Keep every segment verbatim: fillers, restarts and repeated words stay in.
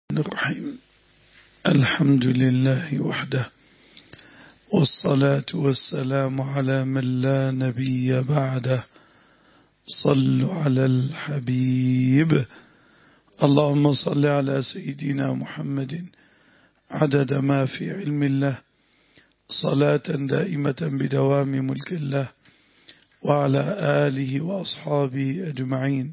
الرحيم. الحمد لله وحده، والصلاة والسلام على من لا نبي بعده. صلوا على الحبيب. اللهم صل على سيدنا محمد عدد ما في علم الله، صلاة دائمة بدوام ملك الله، وعلى آله وأصحابه أجمعين.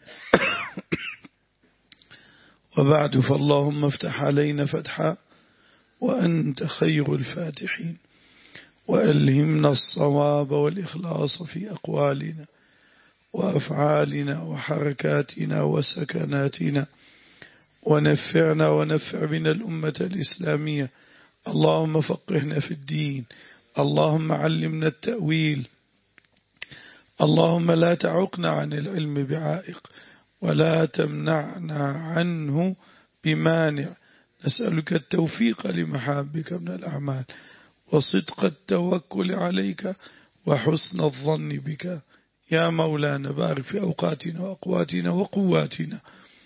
وبعد، فاللهم افتح علينا فتحا وأنت خير الفاتحين، وألهمنا الصواب والإخلاص في أقوالنا وأفعالنا وحركاتنا وسكناتنا، ونفعنا ونفع بنا الأمة الإسلامية. اللهم فقهنا في الدين، اللهم علمنا التأويل، اللهم لا تعقنا عن العلم بعائق، ولا تمنعنا عنه بمانع. نسألك التوفيق لمحابك من الأعمال، وصدق التوكل عليك، وحسن الظن بك يا مولانا. بارك في أوقاتنا وأقواتنا وقواتنا.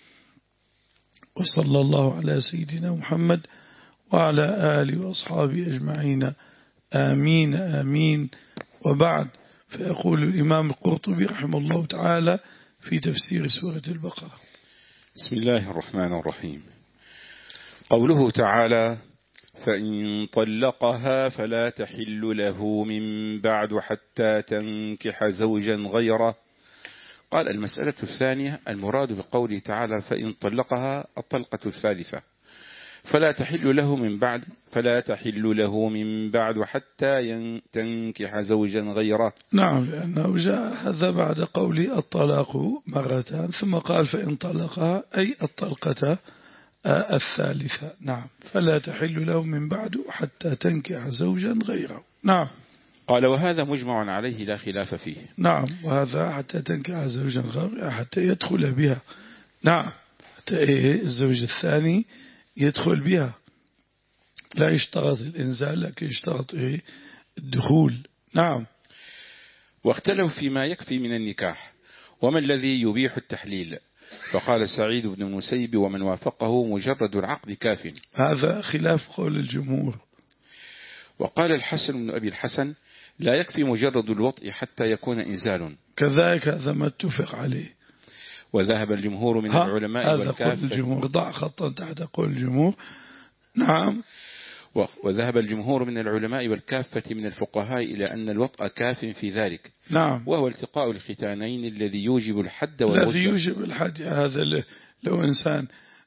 وصلى الله على سيدنا محمد وعلى آله وأصحابه أجمعين. آمين آمين. وبعد، فيقول الإمام القرطبي رحمه الله تعالى في تفسير سورة البقرة: بسم الله الرحمن الرحيم. قوله تعالى: فإن طلقها فلا تحل له من بعد حتى تنكح زوجا غيره. قال: المسألة الثانية، المراد بقوله تعالى فإن طلقها الطلقة الثالثة، فلا تحل له من بعد فلا تحل له من بعد حتى تنكح زوجا غيره. نعم، لأنه جاء هذا بعد قول الطلاق مرتان، ثم قال فإن طلقها أي الطلقة الثالثة. نعم، فلا تحل له من بعد حتى تنكح زوجا غيره. نعم. قال: وهذا مجمع عليه لا خلاف فيه. نعم، وهذا حتى تنكح زوجا غيره حتى يدخل بها. نعم، حتى إيه الزوج الثاني يدخل بها. لا يشترط الإنزال، لكن يشترط إيه الدخول. نعم. واختلفوا فيما يكفي من النكاح وما الذي يبيح التحليل، فقال سعيد بن المسيب ومن وافقه مجرد العقد كاف. هذا خلاف قول الجمهور. وقال الحسن بن أبي الحسن لا يكفي مجرد الوطء حتى يكون إنزال، كذلك هذا ما اتفق عليه. وذهب الجمهور من العلماء والكافة. هذا قول الجمهور، ضع خطا تحت قول الجمهور. نعم. وذهب الجمهور من العلماء والكافة من الفقهاء إلى أن الوطء كاف في ذلك. نعم. وهو التقاء الختانين الذي يوجب الحد والغسل. الذي يوجب الحد. هذا لو إنسان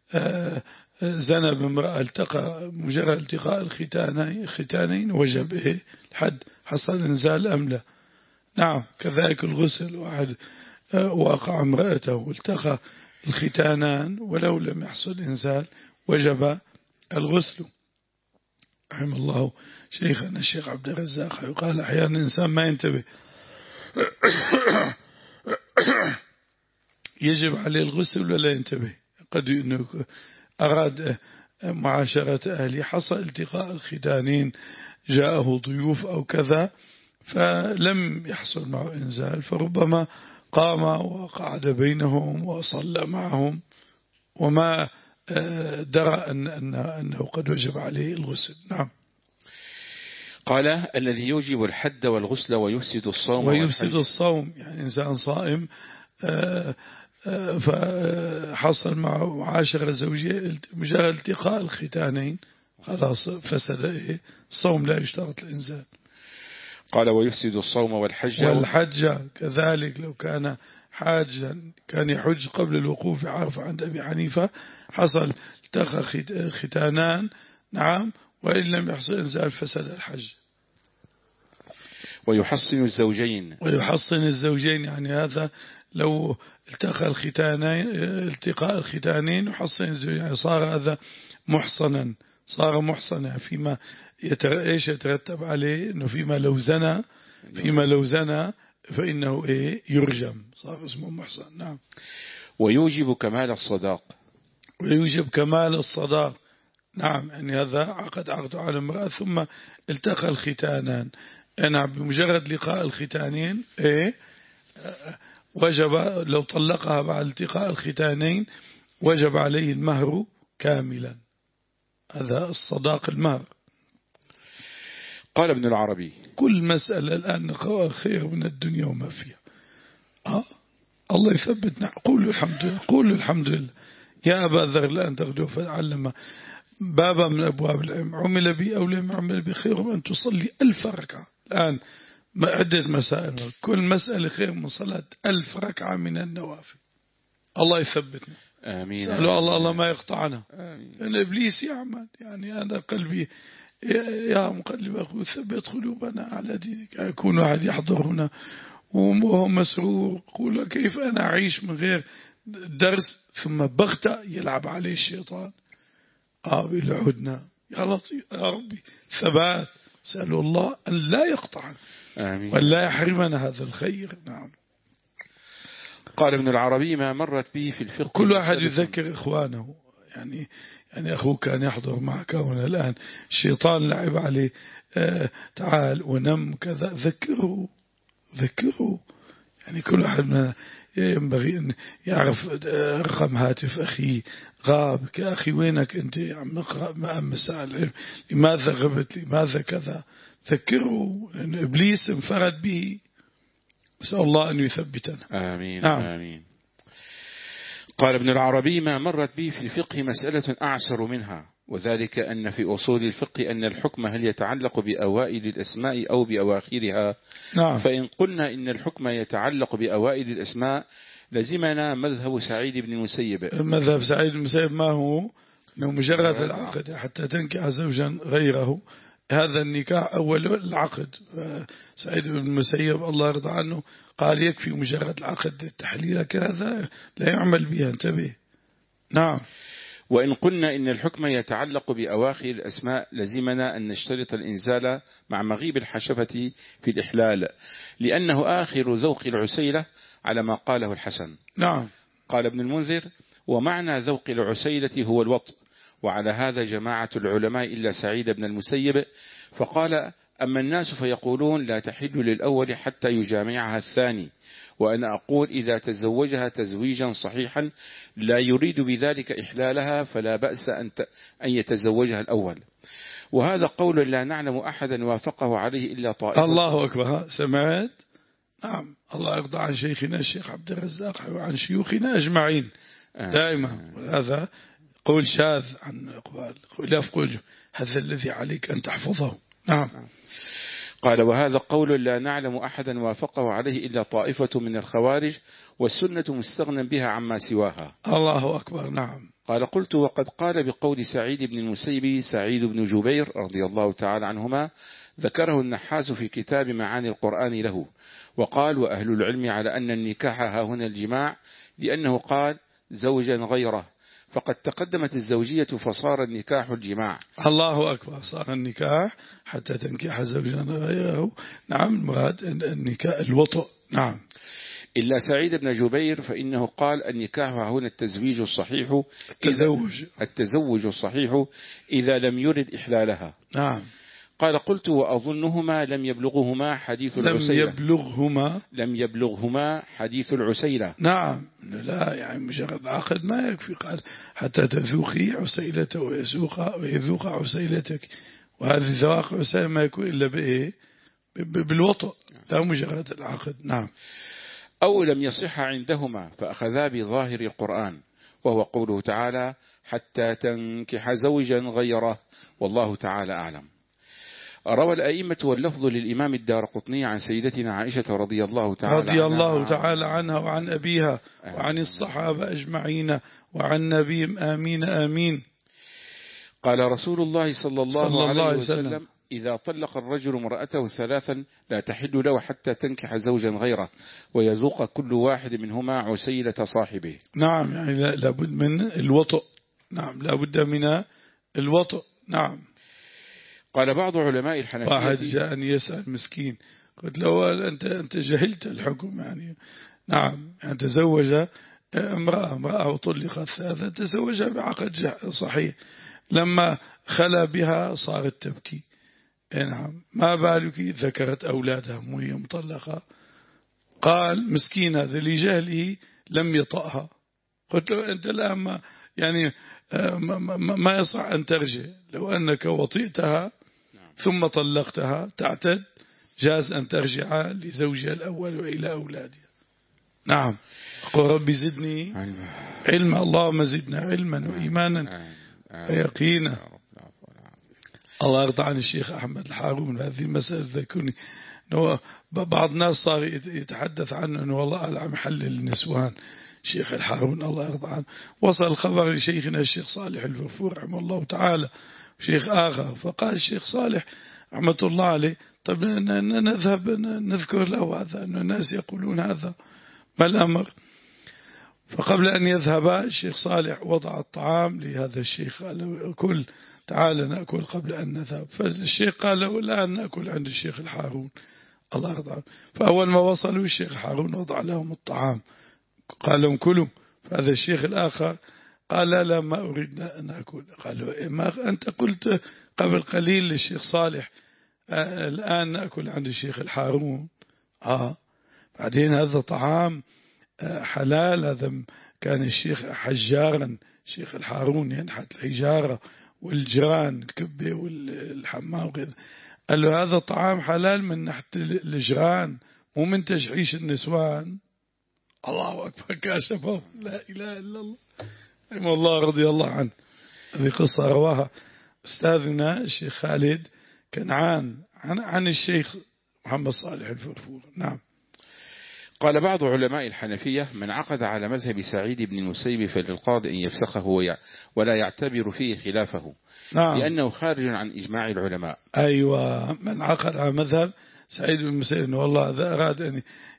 زنى بامرأة التقى مجرد التقاء الختانين وجب إيه الحد، حصل إنزال أم لا. نعم. كذلك الغسل، واحد وقع امرأته والتقى الختانان ولو لم يحصل إنزال وجب الغسل. رحم الله شيخنا الشيخ عبد الرزاق، يقال أحيانا الإنسان ما ينتبه يجب عليه الغسل ولا ينتبه. قد أنه أراد معاشرة أهله، حصل التقاء الختانين، جاءه ضيوف أو كذا فلم يحصل معه إنزال، فربما قام وقعد بينهم وصلى معهم وما درى أن أن أنه قد وجب عليه الغسل. نعم. قال: الذي يوجب الحد والغسل ويفسد الصوم ويفسد الصوم، يعني إنسان صائم فحصل معه معاشرة زوجية مجرد التقاء الختانين، خلاص فسد إيه الصوم، لا يشترط الإنزال. قال: ويفسد الصوم والحج. والحج كذلك، لو كان حاجا كان يحج قبل الوقوف عرفة عند أبي حنيفة، حصل التقى ختانان، نعم، وإن لم يحصل إنزال فسد الحج. ويحصن الزوجين. ويحصن الزوجين، يعني هذا لو التقى الختانين التقاء الختانين وحصن الزوجين، يعني صار هذا محصنا، صار محصنا. فيما يتر... ايش يترتب عليه؟ انه فيما لو زنى فيما لو زنى فإنه إيه يرجم، صار اسمه محصن. نعم. ويوجب كمال الصداق. ويوجب كمال الصداق. نعم، يعني هذا عقد عقد على امرأة ثم التقى الختانان. نعم، بمجرد لقاء الختانين إيه وجب، لو طلقها بعد التقاء الختانين وجب عليه المهر كاملا، هذا الصداق المهر. قال ابن العربي كل مسألة الآن خير من الدنيا وما فيها. أه؟ الله يثبتنا. قولوا الحمد لله، قولوا الحمد لله. يا أبا ذر لأن تغدو فتعلم بابا من أبواب العلم، عمل بي أو لم عمل بي خير من أن تصلي ألف ركعة. الآن عدة مسائل، كل مسألة خير من صلاة ألف ركعة من النوافل. الله يثبتنا. آمين. سألوا الله الله ما يقطعنا. لأن إبليس يعمل، يعني أنا قلبي يا مقلب أخو ثبت قلوبنا على دينك. يكون واحد يحضر هنا وهو مسرور، يقول كيف أنا أعيش من غير درس، ثم بغتة يلعب عليه الشيطان. آه بالعدنا يا لطيف يا ربي ثبات. سألوا الله أن لا يقطعنا ولا يحرمنا هذا الخير. نعم. قال ابن العربي ما مرت بي في الفقه كل واحد يذكر إخوانه، يعني يعني أخوك كان يحضر معك هنا الآن الشيطان لعب عليه، آه تعال ونم كذا، ذكره ذكره. يعني كل واحد منا ينبغي أن يعرف رقم هاتف أخي، غاب يا أخي وينك أنت، عم نقرأ ما مساء العلم، لماذا غبت، لماذا كذا، ذكره، لأن إبليس انفرد به. نسأل الله أن يثبتنا. آمين. نعم. آمين. قال ابن العربي ما مرت بي في الفقه مسألة أعسر منها، وذلك أن في أصول الفقه أن الحكم هل يتعلق بأوائل الأسماء أو بأواخرها. نعم. فإن قلنا إن الحكم يتعلق بأوائل الأسماء لزمنا مذهب سعيد بن المسيب. مذهب سعيد بن المسيب ما هو؟ أنه مجرد العقد حتى تنكح زوجا غيره، هذا النكاح أول العقد. سعيد بن المسيب الله يرضى عنه قال يكفي مجرد العقد التحليل، لكن هذا لا يعمل بها. انتبه. نعم. وإن قلنا إن الحكم يتعلق بأواخر الأسماء لزمنا أن نشترط الإنزال مع مغيب الحشفة في الإحلال، لأنه آخر ذوق العسيلة على ما قاله الحسن. نعم. قال ابن المنذر ومعنى ذوق العسيلة هو الوطء، وعلى هذا جماعة العلماء إلا سعيد بن المسيب، فقال أما الناس فيقولون لا تحل للأول حتى يجامعها الثاني، وأنا أقول إذا تزوجها تزويجا صحيحا لا يريد بذلك إحلالها فلا بأس أن يتزوجها الأول. وهذا قول لا نعلم أحدا وافقه عليه إلا طائفة. الله أكبر. سمعت؟ نعم. الله يرضى عن شيخنا الشيخ عبد الرزاق وعن شيوخنا أجمعين دائما. هذا قول شاذ عن إقبال، خلاف قول هذا الذي عليك أن تحفظه. نعم. قال وهذا قول لا نعلم أحدا وافقه عليه إلا طائفة من الخوارج، والسنة مستغنى بها عما سواها. الله أكبر. نعم. قال قلت وقد قال بقول سعيد بن المسيب سعيد بن جبير رضي الله تعالى عنهما، ذكره النحاس في كتاب معاني القرآن له، وقال وأهل العلم على أن النكاح ها هنا الجماع، لأنه قال زوجا غيره، فقد تقدمت الزوجية فصار النكاح الجماع. الله أكبر. صار النكاح حتى تنكح زوجا غيره. نعم. مراد النكاح الوطء. نعم. إلا سعيد بن جبير فإنه قال النكاح هنا التزويج الصحيح، التزوج التزوج الصحيح إذا لم يرد إحلالها. نعم. قال قلت وأظنهما لم يبلغهما حديث العسيلة. لم يبلغهما لم يبلغهما حديث العسيلة. نعم. لا يعني مجرد عقد ما يكفي. قال حتى تذوقي عسيلته ويذوق ويذوق عسيلتك، وهذه ذواق عسيلة ما يكون إلا بإيه؟ بالوطء، لا مجرد العقد. نعم. أو لم يصح عندهما فأخذا بظاهر القرآن، وهو قوله تعالى حتى تنكح زوجا غيره، والله تعالى أعلم. روى الأئمة واللفظ للإمام الدارقطني عن سيدتنا عائشة رضي الله تعالى رضي عنها الله تعالى عنها وعن أبيها وعن الصحابة أجمعين وعن نبيهم آمين آمين. قال رسول الله صلى الله, صلى الله عليه وسلم, وسلم إذا طلق الرجل امرأته ثلاثا لا تحل له حتى تنكح زوجا غيره ويذوق كل واحد منهما عسيلة صاحبه. نعم. يعني لابد من الوطء. نعم. لابد من الوطء. نعم. قال بعض علماء الحنفية واحد جاءني يسأل مسكين، قلت له أنت أنت جهلت الحكم يعني. نعم. يعني تزوج امرأة امرأة وطلقت ثلاثة، تزوجها بعقد صحيح، لما خلى بها صارت تبكي. نعم. ما بالك ذكرت أولادها وهي مطلقة؟ قال مسكين هذا لجهله لم يطأها. قلت له أنت الآن يعني ما يصح أن ترجع. لو أنك وطئتها ثم طلقتها تعتد، جاز أن ترجع لزوجها الأول وإلى أولادها. نعم. أقول ربي زدني علما، اللهم زدنا علما وإيمانا ويقينا. الله يرضى عن الشيخ أحمد الحارون هذه المسألة ذكرني. بعض الناس صار يتحدث عنه أنه والله عم يحلل النسوان. الشيخ الحارون الله يرضى عنه وصل الخبر لشيخنا الشيخ صالح الفرفور رحمه الله تعالى شيخ آخر، فقال الشيخ صالح رحمة الله عليه طب نذهب نذكر له هذا أن الناس يقولون هذا ما الأمر. فقبل أن يذهب الشيخ صالح وضع الطعام لهذا الشيخ قال كل تعال نأكل قبل أن نذهب. فالشيخ قال له لا نأكل عند الشيخ الحارون الله يرضى عنه. فأول ما وصلوا الشيخ الحارون وضع لهم الطعام قال لهم كلوا. فهذا الشيخ الآخر قال لا, لا ما أريد أن أكل. قالوا ما أنت قلت قبل قليل للشيخ صالح آه الآن نأكل عند الشيخ الحارون. آه بعدين هذا طعام آه حلال. هذا كان الشيخ حجارا الشيخ الحارون ينحت الحجارة والجيران الكبة والحمام وكذا. قال له هذا طعام حلال من نحت الجيران مو من تجحيش النسوان. الله أكبر كاشفه لا إله إلا الله أيما الله رضي الله عنه. هذه قصة رواها أستاذنا الشيخ خالد كنعان عن, عن الشيخ محمد صالح الفرفور. نعم. قال بعض علماء الحنفية من عقد على مذهب سعيد بن المسيب فللقاضي أن يفسخه ولا يعتبر فيه خلافه. نعم. لأنه خارج عن إجماع العلماء. أيوة من عقد على مذهب سعيد بن المسيب إنه والله إذا أراد أن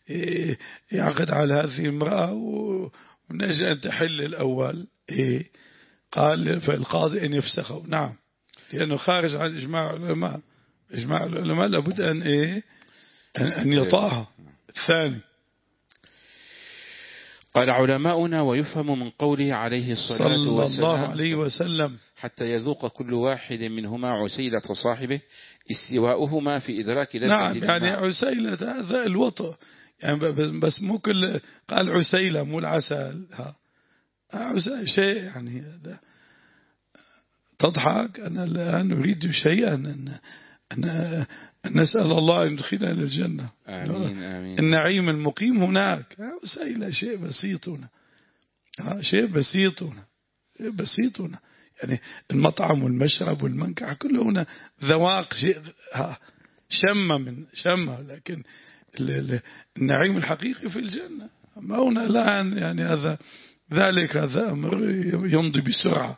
يعقد على هذه المرأة ونجي أن تحل الأول إيه قال فالقاضي أن يفسخه. نعم لأنه خارج عن إجماع العلماء. إجماع العلماء لابد أن إيه أن يطاعها. الثاني قال علماؤنا ويفهم من قوله عليه الصلاة صلى والسلام الله عليه وسلم حتى يذوق كل واحد منهما عسيلة صاحبه استواؤهما في إدراك لذة نعم يعني عسيلة هذا الوطء يعني بس مو كل قال عسيلة مو العسل. ها عسيلة شيء يعني هذا تضحك. أنا الآن أريد شيئا أن, أن, أن نسأل الله أن يدخلنا إلى الجنة. آمين آمين. النعيم المقيم هناك. عسيلة شيء بسيط هنا. شيء بسيط هنا شيء بسيط هنا يعني المطعم والمشرب والمنكح كله هنا ذواق شيء ها شمة من شمة. لكن النعيم الحقيقي في الجنة. ما هنا الآن يعني هذا ذلك هذا أمر يمضي بسرعة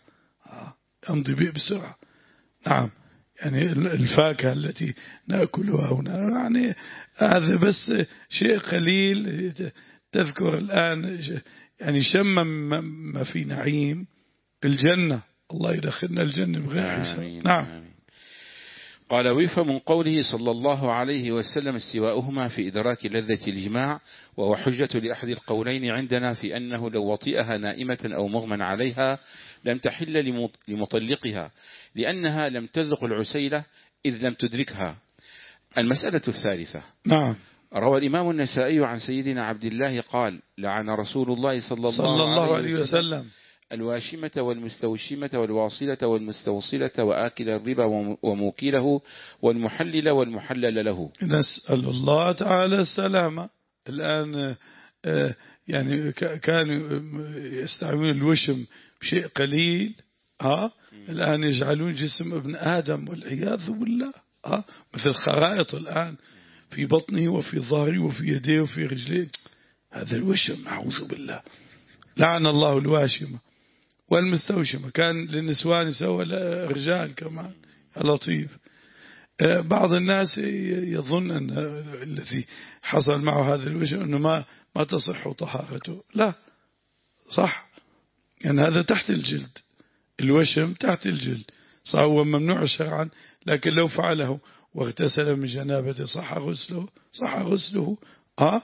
يمضي بسرعة. نعم يعني الفاكهة التي نأكلها هنا يعني هذا بس شيء قليل. تذكر الآن يعني شم ما في نعيم الجنة. الله يدخلنا الجنة بغير حساب. نعم. قال ويفهم من قوله صلى الله عليه وسلم استواؤهما في إدراك لذة الجماع وهو حجة لأحد القولين عندنا في أنه لو وطئها نائمة أو مغمى عليها لم تحل لمطلقها لأنها لم تذق العسيلة إذ لم تدركها. المسألة الثالثة. نعم. روى الإمام النسائي عن سيدنا عبد الله قال لعن رسول الله صلى الله, صلى الله عليه وسلم, وسلم الواشمة والمستوشمة والواصلة والمستوصلة وآكل الربا وموكله والمحلل والمحلل له. نسأل الله تعالى السلامة. الآن يعني كانوا يستعملون الوشم بشيء قليل ها الآن يجعلون جسم ابن آدم والعياذ بالله ها مثل خرائط الآن في بطنه وفي ظهره وفي يديه وفي رجليه. هذا الوشم أعوذ بالله. لعن الله الواشمة والمستوشمة. كان للنسوان يسوى الرجال كمان لطيف. بعض الناس يظن أن الذي حصل معه هذا الوشم أنه ما ما تصح طهارته. لا صح يعني هذا تحت الجلد. الوشم تحت الجلد صح هو ممنوع شرعا لكن لو فعله واغتسل من جنابته صح غسله صح غسله ها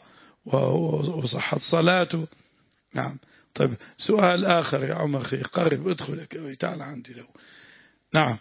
وصحت صلاته. نعم. طيب سؤال آخر يا عمر خي قرب ادخلك تعال عندي له. نعم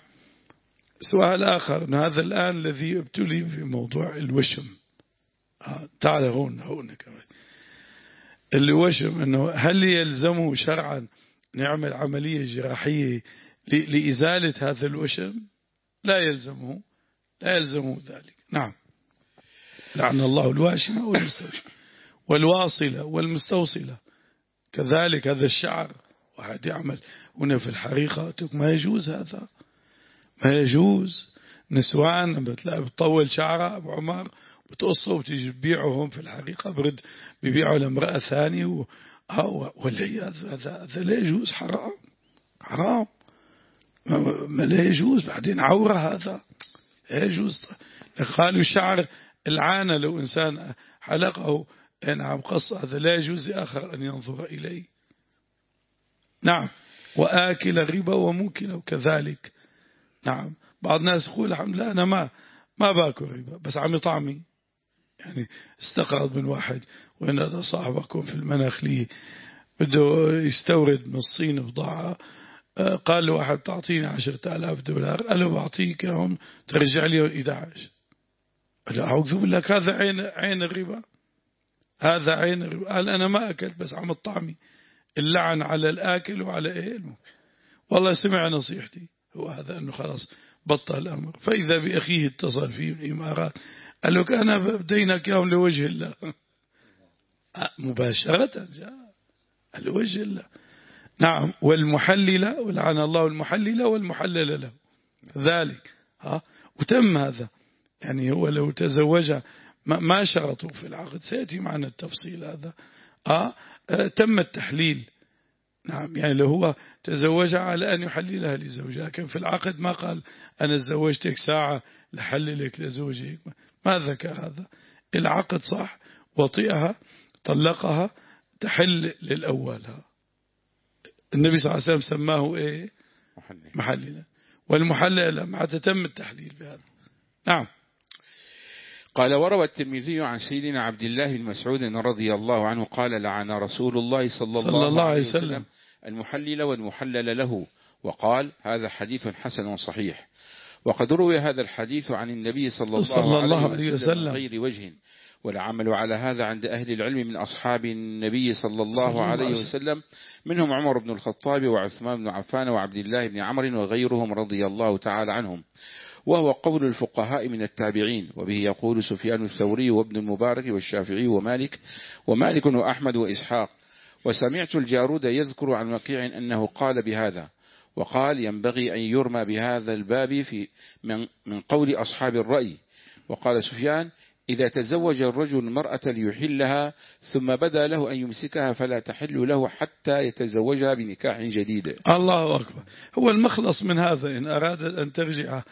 سؤال آخر أن هذا الآن الذي ابتلي في موضوع الوشم آه. تعال هون هون كمان الوشم أنه هل يلزمه شرعا نعمل عملية جراحية لإزالة هذا الوشم لا يلزمه لا يلزمه ذلك. نعم. لعن الله الواشمة والمستوشمة والواصلة والمستوصلة كذلك. هذا الشعر واحد يعمل هنا في الحقيقة ما يجوز، هذا ما يجوز. نسوان بتلاقي بتطول شعرها أبو عمر بتقصه وتيجي تبيعهم في الحقيقة برد بيبيعوا لامرأة ثانية والعياذ. هذا هذا لا يجوز، حرام حرام ما لا يجوز. بعدين عورة، هذا لا يجوز. قالوا الشعر العانة لو إنسان حلقه نعم قص، هذا لا يجوز لآخر أن ينظر إليه. نعم. وآكل الربا وموكله كذلك. نعم. بعض الناس يقول الحمد لله أنا ما ما باكل ربا بس عمي طعمي، يعني استقرض من واحد وإن هذا صاحبكم في المناخلية بده يستورد من الصين بضاعة، قال له واحد تعطيني عشرة آلاف دولار، قال له بعطيك هم ترجع لي إحدى عشر. قال له أعوذ بالله، هذا عين عين الربا، هذا عين الربا. قال أنا ما أكلت بس عم طعمي. اللعن على الآكل وعلى إيه. والله سمع نصيحتي، هو هذا أنه خلاص بطل الأمر. فإذا بأخيه اتصل فيه من الإمارات قال له أنا بدينك يوم لوجه الله مباشرة جاء لوجه الله. نعم. والمحللة ولعن الله المحللة والمحلل له ذلك. ها وتم هذا، يعني هو لو تزوج ما شرطوا في العقد، سيأتي معنا التفصيل هذا. آه تم التحليل. نعم. يعني لو هو تزوج على أن يحللها لزوجها، لكن في العقد ما قال أنا تزوجتك ساعة لحللك لزوجك، ما ذكر هذا. العقد صح، وطئها طلقها تحل للأولها. النبي صلى الله عليه وسلم سماه إيه؟ محللا. والمحلل مع تتم التحليل بهذا. نعم. قال وروى الترمذي عن سيدنا عبد الله بن مسعود رضي الله عنه قال لعن رسول الله صلى الله, صلى الله عليه وسلم, وسلم المحلل والمحلل له، وقال هذا حديث حسن صحيح. وقد روي هذا الحديث عن النبي صلى الله, صلى الله عليه وسلم غير وجه، والعمل على هذا عند أهل العلم من أصحاب النبي صلى الله صلى عليه وسلم، منهم عمر بن الخطاب وعثمان بن عفان وعبد الله بن عمرو وغيرهم رضي الله تعالى عنهم، وهو قول الفقهاء من التابعين. وبه يقول سفيان الثوري وابن المبارك والشافعي ومالك ومالك وأحمد وإسحاق. وسمعت الجارود يذكر عن وكيع أنه قال بهذا، وقال ينبغي أن يرمى بهذا الباب في من, من قول أصحاب الرأي. وقال سفيان إذا تزوج الرجل المرأة ليحلها ثم بدا له أن يمسكها فلا تحل له حتى يتزوجها بنكاح جديد. الله أكبر. هو المخلص من هذا إن أرادت أن ترجع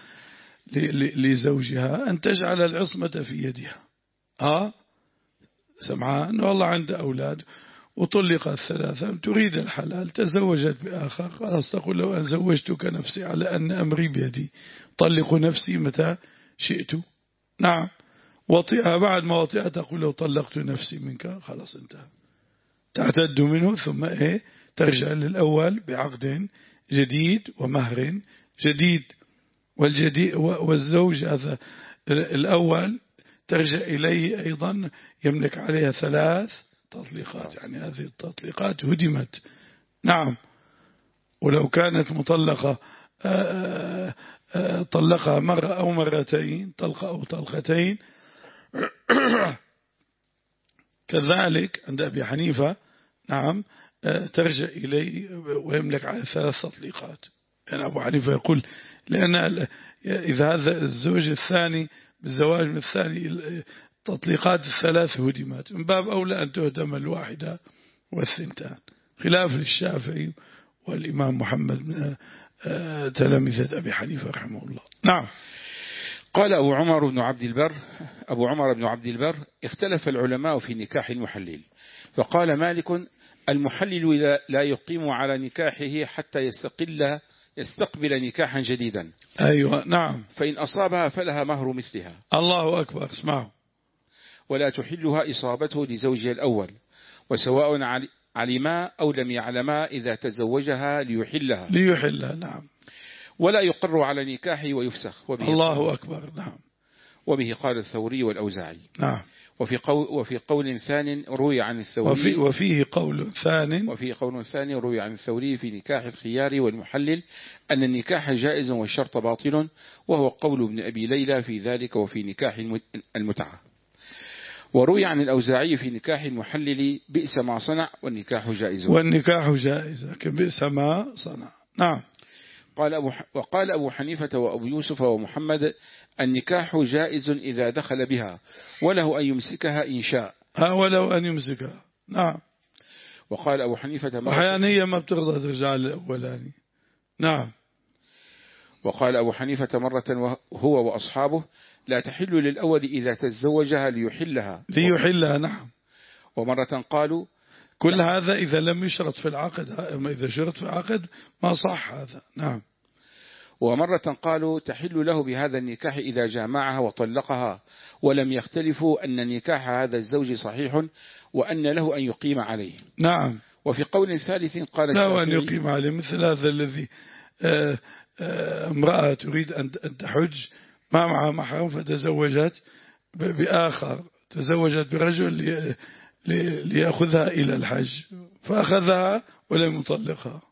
لزوجها أن تجعل العصمة في يدها. آه سمعان والله عنده أولاد وطلقت ثلاثة تريد الحلال، تزوجت بآخر، خلاص تقول له أن زوجتك نفسي على أن أمري بيدي، طلق نفسي متى شئت. نعم. وطئها بعد ما وطئها تقول له طلقت نفسي منك، خلاص انتهى، تعتد منه ثم إيه ترجع للأول بعقد جديد ومهر جديد. والجديد والزوج هذا الأول ترجع إليه أيضا يملك عليها ثلاث تطليقات، يعني هذه التطليقات هدمت. نعم. ولو كانت مطلقة آآ آآ طلقها مرة أو مرتين، طلقة أو طلقتين كذلك عند أبي حنيفة. نعم. ترجع إليه ويملك على ثلاث تطليقات. يعني أبو حنيفة يقول لأن إذا هذا الزوج الثاني بالزواج من الثاني تطليقات الثلاث هدمت، من باب أولى أن تهدم الواحدة والثنتان، خلاف للشافعي والإمام محمد من تلامذة أبي حنيفة رحمه الله. نعم. قال أبو عمر بن عبد البر أبو عمر بن عبد البر اختلف العلماء في نكاح المحلل، فقال مالك المحلل لا يقيم على نكاحه حتى يستقل يستقبل نكاحا جديدا. أيوة. نعم. فإن أصابها فلها مهر مثلها. الله أكبر. اسمعوا. ولا تحلها إصابته لزوجها الأول، وسواء علما أو لم يعلما إذا تزوجها ليحلها ليحلها. نعم. ولا يقر على نكاحه ويفسخ. وبه الله أكبر. نعم. وبه قال الثوري والأوزاعي. نعم. وفي قول, وفي قول ثاني روي عن الثوري وفي وفيه قول ثاني وفي قول ثاني روي عن الثوري في نكاح الخيار والمحلل أن النكاح جائز والشرط باطل، وهو قول ابن أبي ليلى في ذلك وفي نكاح المتعة. وروي عن الأوزاعي في نكاح المحلل بئس ما صنع والنكاح جائز والنكاح جائز لكن بئس ما صنع. نعم. قال أبو وقال أبو حنيفة وأبو يوسف ومحمد النكاح جائز إذا دخل بها وله أن يمسكها إن شاء. ها ولو أن يمسكها. نعم. وقال أبو حنيفة أحيانا هي ما بترضى ترجع للأولاني. نعم. وقال أبو حنيفة مرة هو وأصحابه لا تحل للأول إذا تزوجها ليحلها ليحلها. نعم. ومرة قالوا كل لا. هذا إذا لم يشرط في العقد، أما إذا شرط في العقد ما صح هذا. نعم. ومرة قالوا تحل له بهذا النكاح إذا جامعها وطلقها، ولم يختلفوا أن نكاح هذا الزوج صحيح وأن له أن يقيم عليه. نعم. وفي قول ثالث قال له أن يقيم عليه، مثل هذا الذي آآ آآ امرأة تريد أن تحج ما معها محرم فتزوجت بآخر، تزوجت برجل ليأخذها إلى الحج فأخذها ولم يطلقها،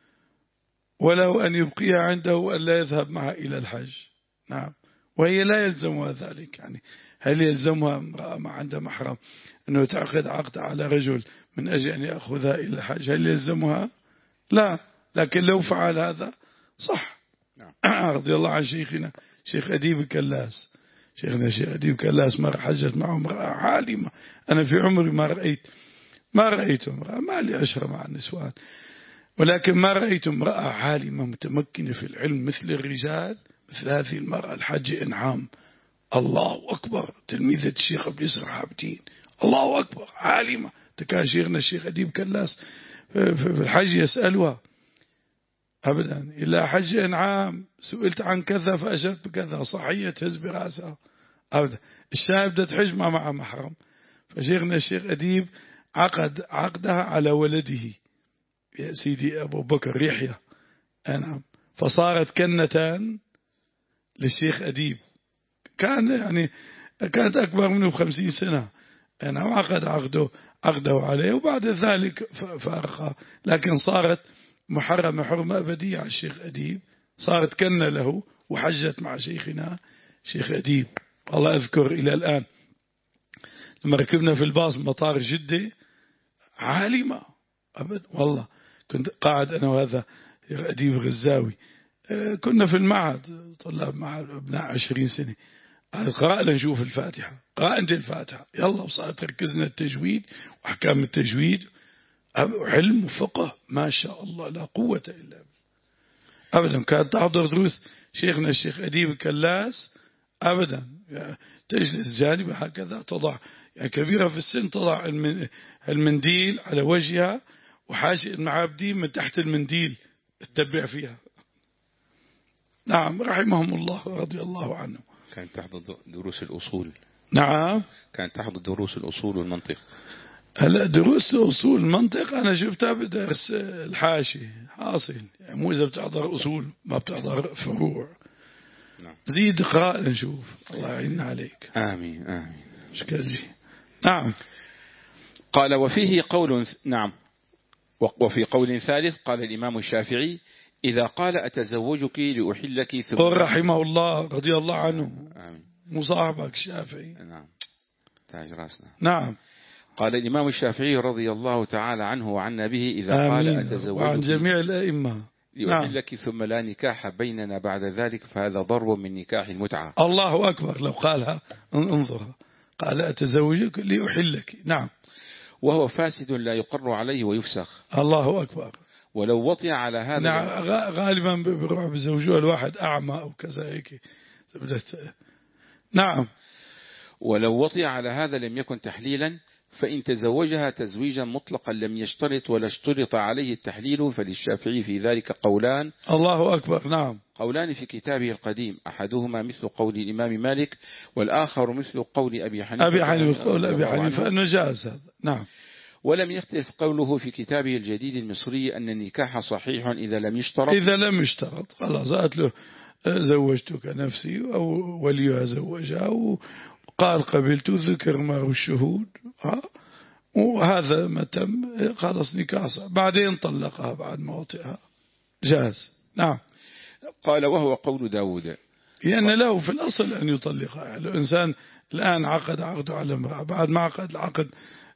ولو أن يبقيها عنده وألا يذهب معها إلى الحج. نعم. وهي لا يلزمها ذلك. يعني هل يلزمها امرأة ما عندها محرم أنه تعقد عقد على رجل من أجل أن يأخذها إلى الحج؟ هل يلزمها؟ لا. لكن لو فعل هذا صح. نعم. رضي الله عن شيخنا شيخ أديب كلاس، شيخنا شيخ أديب كلاس مرة حجت معه امرأة عالمة. أنا في عمري ما رأيت ما رأيت امرأة، ما لي عشرة مع النسوان، ولكن ما رأيت امرأة عالمة متمكنة في العلم مثل الرجال، مثل هذه المرأة الحج إنعام. الله أكبر. تلميذة الشيخ أبو يسر حابتين. الله أكبر. عالمة. تكان شيخنا الشيخ أديب كلاس في الحج يسألها أبدا إلا حج إنعام، سئلت عن كذا فأجبت بكذا، صحية تهز برأسها أبدا. الشاب بدها تحج ما معها محرم، فشيخنا الشيخ أديب عقد عقدها على ولده يا سيدي أبو بكر يحيى. نعم. فصارت كنة للشيخ أديب، كان يعني كانت أكبر منه بخمسين سنة. نعم. عقد عقده عقده عليه وبعد ذلك فارقها، لكن صارت محرمة حرمة أبدية على الشيخ أديب، صارت كنة له وحجت مع شيخنا شيخ أديب. الله أذكر إلى الآن لما ركبنا في الباص مطار جدة عالمة أبدا والله. كنت قاعد أنا وهذا أديب غزاوي، كنا في المعهد طلاب معهد ابناء عشرين سنة، قرأنا نشوف الفاتحة، قرأ أنت الفاتحة يلا، وصارت تركزنا التجويد وأحكام التجويد علم وفقه ما شاء الله لا قوة إلا بالله أبدا. كانت تحضر دروس شيخنا الشيخ أديب كلاس أبدا، تجلس جانب هكذا تضع يعني كبيرة في السن تضع المنديل على وجهها وحاشي المعابدين من تحت المنديل تتبع فيها. نعم. رحمهم الله رضي الله عنه. كانت تحضر دروس الأصول. نعم. كانت تحضر دروس الأصول والمنطق. هلا دروس أصول المنطق أنا شفتها بدرس الحاشي حاصل، يعني مو إذا بتحضر أصول ما بتحضر فروع. نعم. زيد اقرأ نشوف. الله يعيننا عليك. آمين آمين. شكرا. نعم. قال وفيه قول. نعم. وفي قول ثالث قال الإمام الشافعي إذا قال أتزوجك لأحلك ثم قل رحمه الله رضي الله عنه. آمين. مصاحبك الشافعي. نعم. تاج راسنا. نعم. قال الإمام الشافعي رضي الله تعالى عنه وعنا به إذا قال أتزوجك وعن جميع الأئمة لأحلك نعم. ثم لا نكاح بيننا بعد ذلك فهذا ضرب من نكاح المتعة. الله أكبر. لو قالها انظر، قال أتزوجك لأحلك. نعم. وهو فاسد لا يقر عليه ويفسخ. الله أكبر. ولو وطئ على هذا نعم. غالبا بيروح بزوجوها الواحد أعمى أو كذا هيك. نعم. ولو وطئ على هذا لم يكن تحليلا، فإن تزوجها تزويجا مطلقا لم يشترط ولا اشترط عليه التحليل فللشافعي في ذلك قولان. الله أكبر. نعم. قولان في كتابه القديم، أحدهما مثل قول الإمام مالك والآخر مثل قول أبي حنيفة. أبي حنيفة قول أبي حنيفة أنه جاز هذا. نعم. ولم يختلف قوله في كتابه الجديد المصري أن النكاح صحيح إذا لم يشترط. إذا لم يشترط خلاص قالت له زوجتك نفسي أو وليها زوجها قال قبلت ذكر مهر الشهود وهذا ما تم خلص نكاح بعدين طلقها بعد موتها جاز. نعم. قال وهو قول داود لأن له في الأصل أن يطلقها. يعني لو إنسان الآن عقد عقده على امرأة بعد ما عقد العقد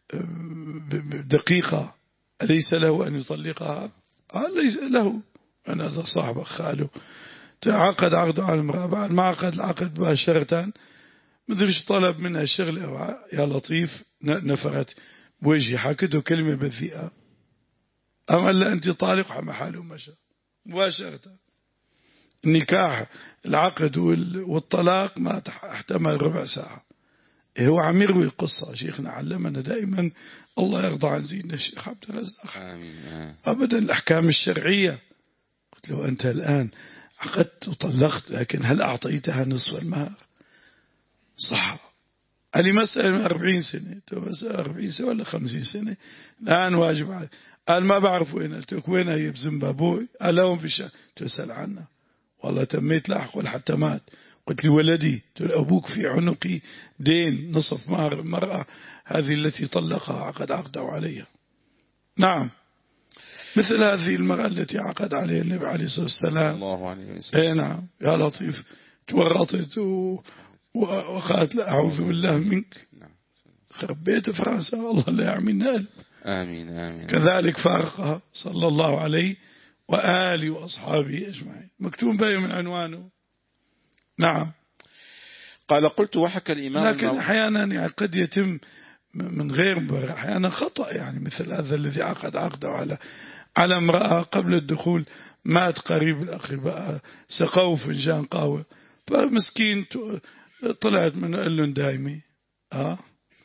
بدقيقة أليس له أن يطلقها؟ ليس له. أنا هذا صاحب خاله عقد عقده على امرأة بعد ما عقد العقد مباشرة مدريش طلب منها الشغل يا لطيف نفرت بوجهي حكته كلمة بذيئة أم ألا أنت طالق محاله مشى مباشرة. النكاح العقد والطلاق ما احتمل ربع ساعة. هو عم يروي القصة. شيخنا علمنا دائما الله يرضى عن زيدنا الشيخ عبد الرزاق أبدا الأحكام الشرعية. قلت له أنت الآن عقدت وطلقت لكن هل أعطيتها نصف المهر؟ صح. هذه مسألة من أربعين سنة مسألة أربعين سنة ولا خمسين سنة الآن واجب علي. قال ما بعرف وين. قلت لك وين هي بزيمبابوي؟ قال لهم في شا تسأل عنها والله تميت لاحق ولا حتى مات. قلت لي ولدي أبوك في عنقي دين نصف مهر المرأة هذه التي طلقها عقد عقده عليها. نعم مثل هذه المرأة التي عقد عليها النبي عليه الصلاة والسلام الله عليه وسلم. اي نعم يا لطيف تورطت وقالت لا أعوذ بالله منك خبيت فرنسا الله لا يعملنا قلب. آمين آمين. كذلك فارقها صلى الله عليه وآله وأصحابه أجمعين. مكتوب بين من عنوانه. نعم. قال قلت وحكى الإمام لكن أحيانا يعني قد يتم من غير مبرر أحيانا خطأ. يعني مثل هذا الذي عقد عقده على على امرأة قبل الدخول مات قريب الأقرباء سقوا فنجان قهوة فمسكين طلعت من قلن دايمي ها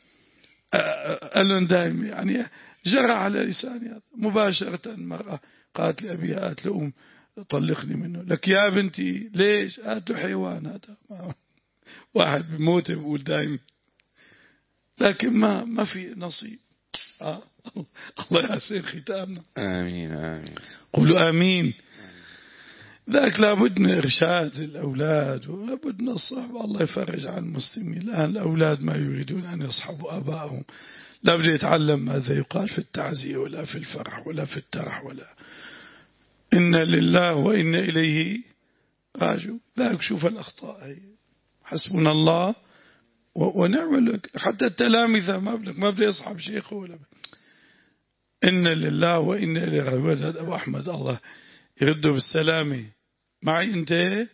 قلن دايمي يعني جرى على لساني هذا مباشرة. المرأة قالت لأبيها قالت لأم طلقني منه. لك يا بنتي ليش؟ قالت حيوان هذا واحد بموت بيقول دايم لكن ما ما في نصيب. آه. الله يحسن ختامنا. آمين آمين. قولوا آمين. ذاك لابد من إرشاد الأولاد ولابد من الصحبة. الله يفرج عن المسلمين. الآن الأولاد ما يريدون أن يصحبوا آبائهم. لابد يتعلم ماذا يقال في التعزية ولا في الفرح ولا في الترح ولا إن لله وإن إليه راجعون. ذاك شوف الأخطاء هي حسبنا الله ونعم لك. حتى التلامذة ما بدك ما بده يصحب شيخه ولا إن لله وإن إليه راجعون. هذا أبو أحمد الله يرده بالسلامة. معي أنت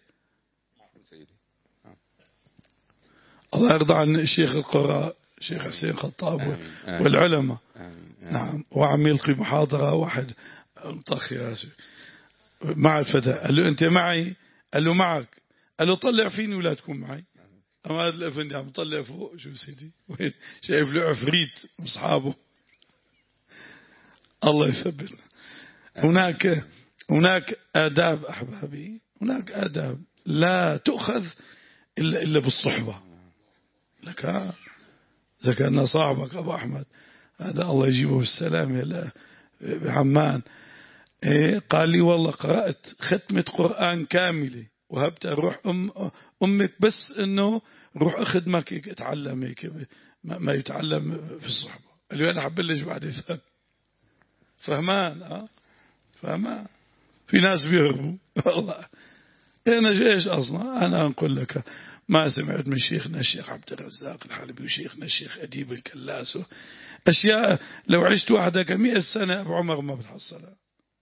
الله يرضى عن الشيخ القراء الشيخ حسين خطاب والعلماء. نعم. وعم يلقي محاضرة واحد مطخ راسه مع الفتى قال له أنت معي؟ قال له معك. قال له طلع فيني ولا تكون معي. أما هذا الأفندي عم طلع فوق شو سيدي وين شايف له عفريت وأصحابه. الله يثبتنا. هناك هناك آداب أحبابي. هناك آداب لا تؤخذ إلا إلا بالصحبة. لك إذا كان صاحبك أبو أحمد هذا الله يجيبه بالسلام إلى بعمان. إيه قال لي والله قرأت ختمة قرآن كاملة وهبت أروح أم أمك بس إنه روح أخدمك اتعلم هيك ما يتعلم في الصحبة. قال لي أنا حبلش بعد ثاني. فهمان أه فهمان. في ناس بيهربوا والله. أنا إيش أصلا أنا أقول لك ما سمعت من شيخنا الشيخ عبد الرزاق الحلبي وشيخنا الشيخ أديب الكلاس أشياء لو عشت وحدك مئة سنة أبو عمر ما بتحصلها.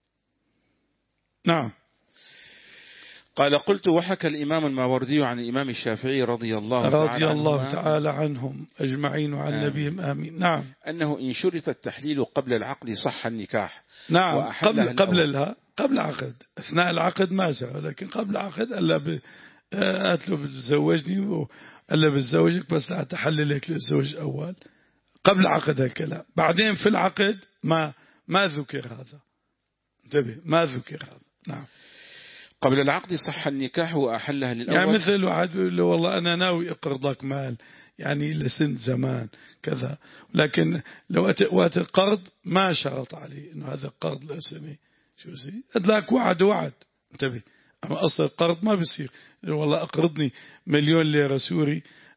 نعم. قال قلت وحكى الإمام الماوردي عن الإمام الشافعي رضي الله رضي تعالى الله تعالى عنهم أجمعين وعن آمين. نبيهم آمين. نعم. أنه إن شرط التحليل قبل العقد صح النكاح. نعم. قبل قبل لها قبل عقد أثناء العقد ما جرى لكن قبل العقد ألا ب... قالت له بتزوجني ألا بتزوجك بس لا تحللك للزوج أول قبل عقد هالكلام. بعدين في العقد ما ما ذكر هذا. انتبه ما ذكر هذا. نعم. قبل العقد صح النكاح وأحلها للأول. يعني مثل واحد بيقول له والله أنا ناوي أقرضك مال يعني لسن زمان كذا لكن لو وقت القرض ما شرط عليه إنه هذا القرض لسنة شو زي أدلاك وعد وعد. انتبه أما أصل القرض ما بيصير والله أقرضني مليون ليرة سوري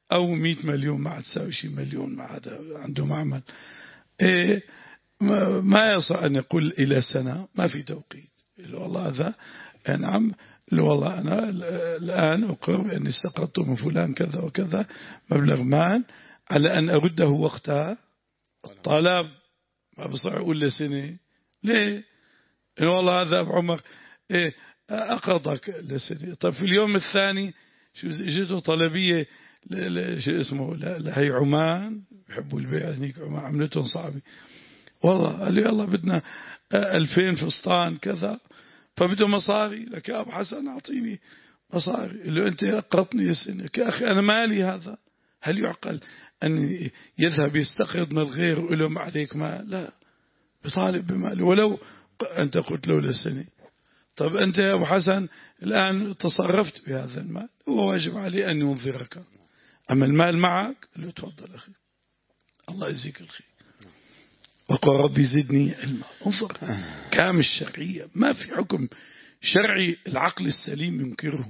أو مئة مليون ما تساوي شيء مليون، ما هذا عنده معمل. إيه ما يصح أن يقول إلى سنة، ما في توقيت. والله هذا نعم، والله أنا الآن أقر بأني استقرضت من فلان كذا وكذا مبلغ مال على أن أرده وقتها. الطلب ما بصح أقول لسنة. ليه؟ إن والله هذا أبو عمر إيه أقرضك لسنة. طيب في اليوم الثاني شو جيته طلبية شو اسمه لهي عمان، يحبوا البيع هنيك عمان، عملتهم صعبة والله. قال لي يلا بدنا ألفين فستان كذا، فبده مصاري. لك يا أبو حسن أعطيني مصاري. اللي أنت أقرضني السنة يا أخي، أنا مالي هذا. هل يعقل أن يذهب يستقرض من الغير ويقول له ما عليك مال؟ لا، بطالب بماله ولو أنت قلت له للسنة. طب أنت يا أبو حسن الآن تصرفت بهذا المال، هو واجب عليه أن ينظرك. أما المال معك له تفضل أخي، الله يجزيك الخير. وقال ربي زدني علما. انظر كام الشرعية، ما في حكم شرعي العقل السليم ينكره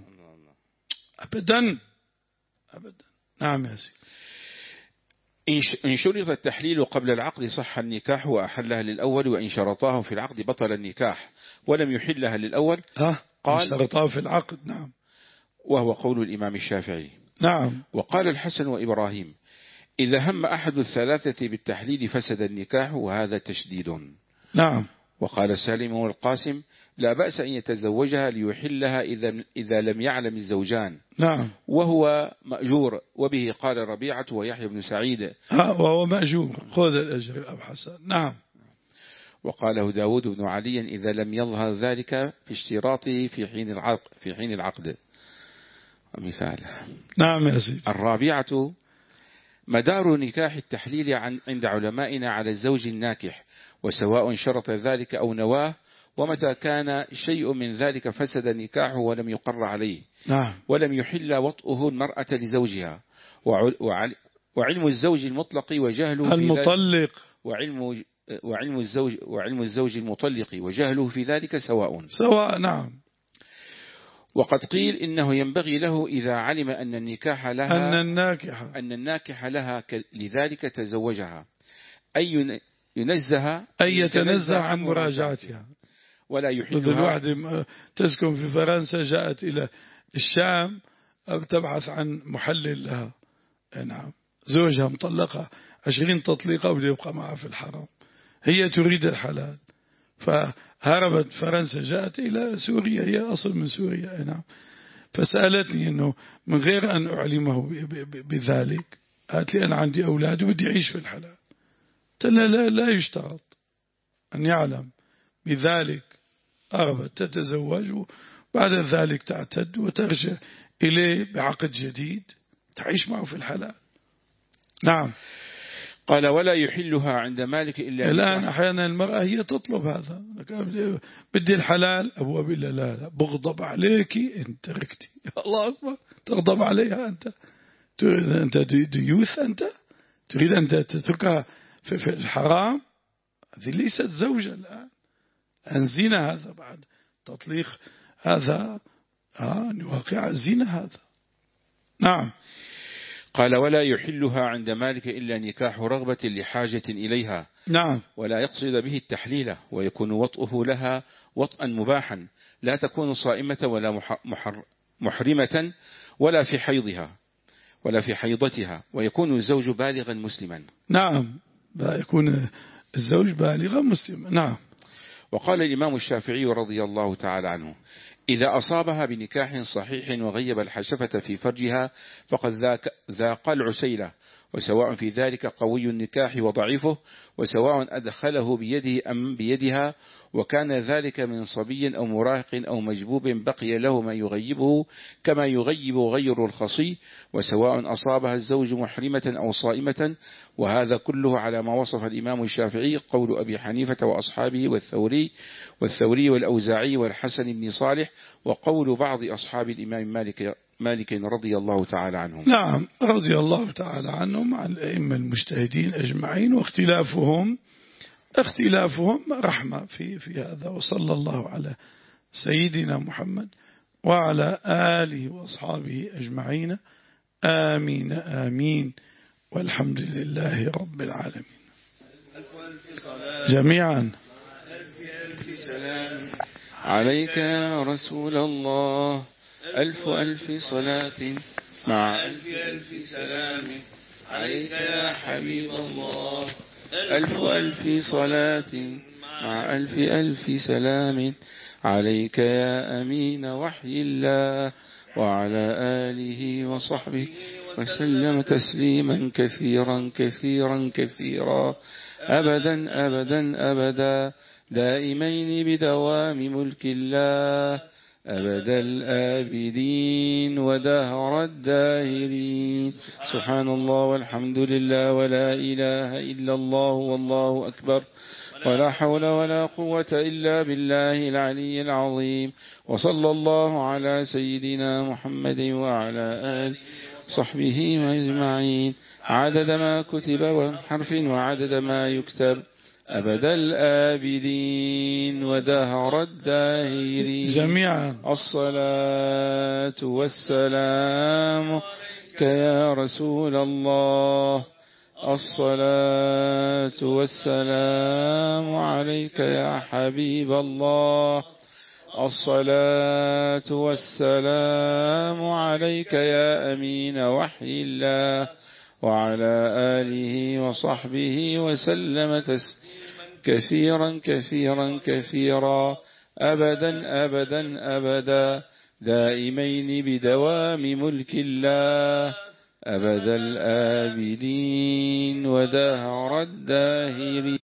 أبدا أبدا. نعم يا سيدي. إن شرط التحليل قبل العقد صح النكاح وأحلها للأول، وإن شرطاه في العقد بطل النكاح ولم يحلها للأول. ها قال شرطاه في العقد. نعم، وهو قول الإمام الشافعي. نعم. وقال الحسن وإبراهيم إذا هم أحد الثلاثة بالتحليل فسد النكاح، وهذا تشديد. نعم. وقال سالم والقاسم لا بأس أن يتزوجها ليحلها إذا إذا لم يعلم الزوجان. نعم. وهو مأجور، وبه قال ربيعة ويحيى بن سعيد. ها وهو مأجور، خذ الأجر أبو حسن. نعم. وقاله داود بن علي إذا لم يظهر ذلك في اشتراطه في حين العقد في حين العقد. مثال. نعم يا سيدي. الرابعة مدار نكاح التحليل عن عند علمائنا على الزوج الناكح، وسواء شرط ذلك أو نواه، ومتى كان شيء من ذلك فسد نكاحه ولم يقر عليه. نعم. ولم يحل وطئه المرأة لزوجها. وعلم الزوج المطلق وجهله المطلق في وعلم وعلم الزوج وعلم الزوج المطلق وجهله في ذلك سواء سواء. نعم. وقد قيل إنه ينبغي له إذا علم أن النكاح لها أن الناكح أن الناكح لها لذلك تزوجها أي ينزه أي يتنزه عن مراجعتها. ولا يحلها. مثل واحدة تسكن في فرنسا جاءت إلى الشام تبحث عن محلل لها. نعم. زوجها مطلقة عشرين تطليقة وبده يبقى معها في الحرم، هي تريد الحلال، فهربت فرنسا جاءت إلى سوريا، هي أصل من سوريا. نعم. فسألتني أنه من غير أن أعلمه بذلك، قالت لي أنا عندي أولاد وبدي أعيش في الحلال. قلت لها لا, لا يشترط أن يعلم بذلك. أرغبت تتزوج وبعد ذلك تعتد وترجع إليه بعقد جديد تعيش معه في الحلال. نعم. قال ولا يحلها عند مالك إلا الآن أحيانا المرأة هي تطلب هذا، بدي الحلال، أبواب إلا لا لا بغضب عليك إن تركتي. الله أكبر، تغضب عليها أنت؟ تريد أنت ديوث؟ أنت تريد أن تتركها في الحرام؟ هذه ليست زوجة الآن، أنزينا هذا بعد تطليق هذا آه واقع الزنا هذا. نعم. قال ولا يحلها عند مالك إلا نكاح رغبة لحاجة إليها. نعم. ولا يقصد به التحليل، ويكون وطئه لها وطئا مباحا، لا تكون صائمة ولا محر محرمة ولا في حيضها ولا في حيضتها، ويكون الزوج بالغا مسلما. نعم، يكون الزوج بالغا مسلما. نعم. وقال الإمام الشافعي رضي الله تعالى عنه إذا أصابها بنكاح صحيح وغيب الحشفة في فرجها فقد ذاق العسيلة، وسواء في ذلك قوي النكاح وضعيفه، وسواء أدخله بيده أم بيدها، وكان ذلك من صبي أو مراهق أو مجبوب بقي له ما يغيبه كما يغيب غير الخصي، وسواء أصابها الزوج محرمة أو صائمة. وهذا كله على ما وصف الإمام الشافعي قول أبي حنيفة وأصحابه والثوري والثوري والأوزاعي والحسن بن صالح، وقول بعض أصحاب الإمام مالك مالك رضي الله تعالى عنهم. نعم، رضي الله تعالى عنهم عن الأئمة المجتهدين أجمعين، واختلافهم اختلافهم رحمة في في هذا. وصلى الله على سيدنا محمد وعلى آله وأصحابه أجمعين. آمين آمين، والحمد لله رب العالمين. جميعا. عليك يا رسول الله ألف ألف صلاة مع ألف ألف سلام. عليك يا حبيب الله ألف ألف صلاة مع ألف ألف سلام. عليك يا أمين وحي الله وعلى آله وصحبه وسلم تسليما كثيرا كثيرا كثيرا أبدا أبدا أبدا دائمين بدوام ملك الله أبد الآبدين ودهر الداهرين. سبحان الله والحمد لله ولا إله إلا الله والله أكبر ولا حول ولا قوة إلا بالله العلي العظيم. وصلى الله على سيدنا محمد وعلى آله وصحبه أجمعين عدد ما كتب وحرف وعدد ما يكتب أبد الآبدين ودهر الداهرين. جميعا. الصلاة والسلام يا رسول الله. الصلاة والسلام عليك يا حبيب الله. الصلاة والسلام عليك يا أمين وحي الله وعلى آله وصحبه وسلم تسليما كثيرا كثيرا كثيرا أبدا أبدا أبدا دائمين بدوام ملك الله أبد الآبدين ودهر الداهرين.